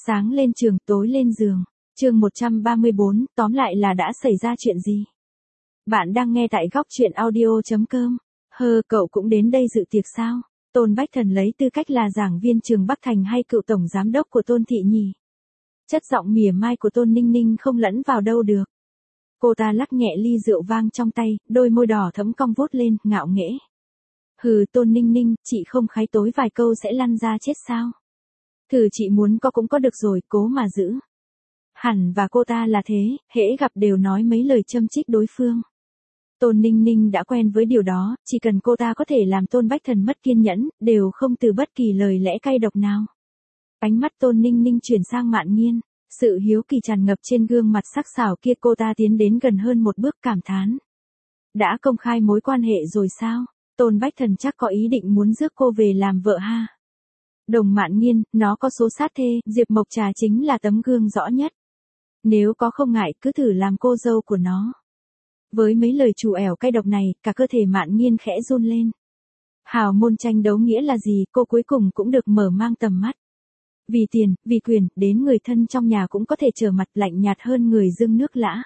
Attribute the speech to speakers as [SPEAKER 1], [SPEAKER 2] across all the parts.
[SPEAKER 1] Sáng lên trường, tối lên giường. Chương 134, tóm lại là đã xảy ra chuyện gì? Bạn đang nghe tại góc truyện audio.com. Cậu cũng đến đây dự tiệc sao? Tôn Bách Thần lấy tư cách là giảng viên trường Bắc Thành hay cựu tổng giám đốc của Tôn Thị nhỉ? Chất giọng mỉa mai của Tôn Ninh Ninh không lẫn vào đâu được. Cô ta lắc nhẹ ly rượu vang trong tay, đôi môi đỏ thẫm cong vút lên, ngạo nghễ. Tôn Ninh Ninh, chị không khái tối vài câu sẽ lăn ra chết sao? Thử chị muốn có cũng có được rồi, cố mà giữ. Hẳn và cô ta là thế, hễ gặp đều nói mấy lời châm chích đối phương. Tôn Ninh Ninh đã quen với điều đó, chỉ cần cô ta có thể làm Tôn Bách Thần mất kiên nhẫn, đều không từ bất kỳ lời lẽ cay độc nào. Ánh mắt Tôn Ninh Ninh chuyển sang Mạn Nghiên, sự hiếu kỳ tràn ngập trên gương mặt sắc sảo kia, cô ta tiến đến gần hơn một bước cảm thán. Đã công khai mối quan hệ rồi sao? Tôn Bách Thần chắc có ý định muốn rước cô về làm vợ ha. Đồng Mạn Nghiên, nó có số sát thê, Diệp Mộc Trà chính là tấm gương rõ nhất. Nếu có không ngại cứ thử làm cô dâu của nó. Với mấy lời trù ẻo cay độc này, cả cơ thể Mạn Nghiên khẽ run lên. Hào môn tranh đấu nghĩa là gì, cô cuối cùng cũng được mở mang tầm mắt. Vì tiền, vì quyền, đến người thân trong nhà cũng có thể trở mặt lạnh nhạt hơn người dưng nước lã.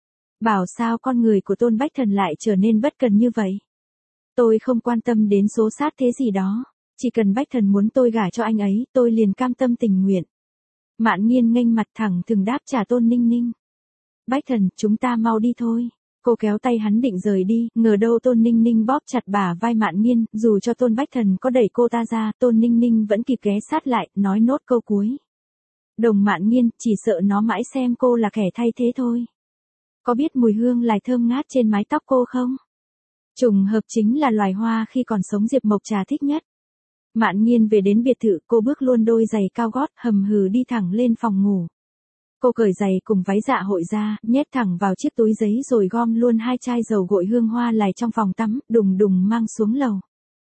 [SPEAKER 1] Bảo sao con người của Tôn Bách Thần lại trở nên bất cần như vậy? Tôi không quan tâm đến số sát thế gì đó. Chỉ cần Bách Thần muốn tôi gả cho anh ấy, tôi liền cam tâm tình nguyện. Mạn Nghiên nghênh mặt thẳng thừng đáp trả Tôn Ninh Ninh. Bách Thần, chúng ta mau đi thôi. Cô kéo tay hắn định rời đi, ngờ đâu Tôn Ninh Ninh bóp chặt bả vai Mạn Nghiên, dù cho Tôn Bách Thần có đẩy cô ta ra, Tôn Ninh Ninh vẫn kịp ghé sát lại, nói nốt câu cuối. Đồng Mạn Nghiên, chỉ sợ nó mãi xem cô là kẻ thay thế thôi. Có biết mùi hương lài thơm ngát trên mái tóc cô không? Trùng hợp chính là loài hoa khi còn sống Diệp Mộc Trà thích nhất. Mạn Nghiên về đến biệt thự, cô bước luôn đôi giày cao gót, hầm hừ đi thẳng lên phòng ngủ. Cô cởi giày cùng váy dạ hội ra, nhét thẳng vào chiếc túi giấy rồi gom luôn 2 chai dầu gội hương hoa lài trong phòng tắm, đùng đùng mang xuống lầu.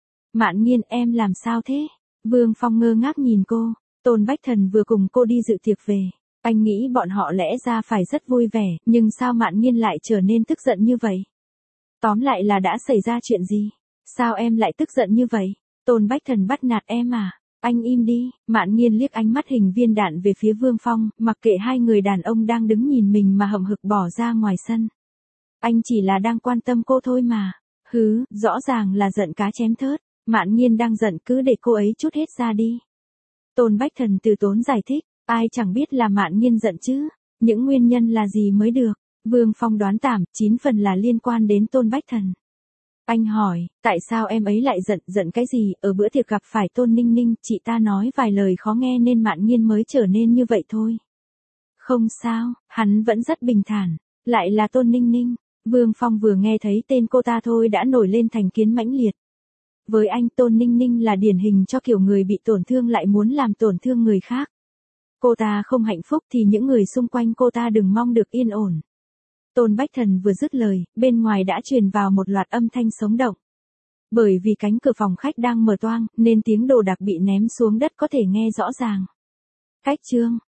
[SPEAKER 1] Mạn Nghiên, em làm sao thế? Vương Phong ngơ ngác nhìn cô. Tôn Bách Thần vừa cùng cô đi dự tiệc về. Anh nghĩ bọn họ lẽ ra phải rất vui vẻ, nhưng sao Mạn Nghiên lại trở nên tức giận như vậy? Tóm lại là đã xảy ra chuyện gì? Sao em lại tức giận như vậy? Tôn Bách Thần bắt nạt em à? Anh im đi. Mạn Nghiên liếc ánh mắt hình viên đạn về phía Vương Phong, mặc kệ hai người đàn ông đang đứng nhìn mình mà hậm hực bỏ ra ngoài sân. Anh chỉ là đang quan tâm cô thôi mà. Rõ ràng là giận cá chém thớt. Mạn Nghiên đang giận, cứ để cô ấy trút hết ra đi. Tôn Bách Thần từ tốn giải thích, ai chẳng biết là Mạn Nghiên giận chứ. Những nguyên nhân là gì mới được. Vương Phong đoán tạm, 9 phần là liên quan đến Tôn Bách Thần. Anh hỏi, tại sao em ấy lại giận cái gì? Ở bữa tiệc gặp phải Tôn Ninh Ninh, chị ta nói vài lời khó nghe nên Mạn Nghiên mới trở nên như vậy thôi. Không sao, hắn vẫn rất bình thản. Lại là Tôn Ninh Ninh. Vương Phong vừa nghe thấy tên cô ta thôi đã nổi lên thành kiến mãnh liệt. Với anh, Tôn Ninh Ninh là điển hình cho kiểu người bị tổn thương lại muốn làm tổn thương người khác. Cô ta không hạnh phúc thì những người xung quanh cô ta đừng mong được yên ổn. Tôn Bách Thần vừa dứt lời, bên ngoài đã truyền vào một loạt âm thanh sống động. Bởi vì cánh cửa phòng khách đang mở toang, nên tiếng đồ đạc bị ném xuống đất có thể nghe rõ ràng. Cách chương,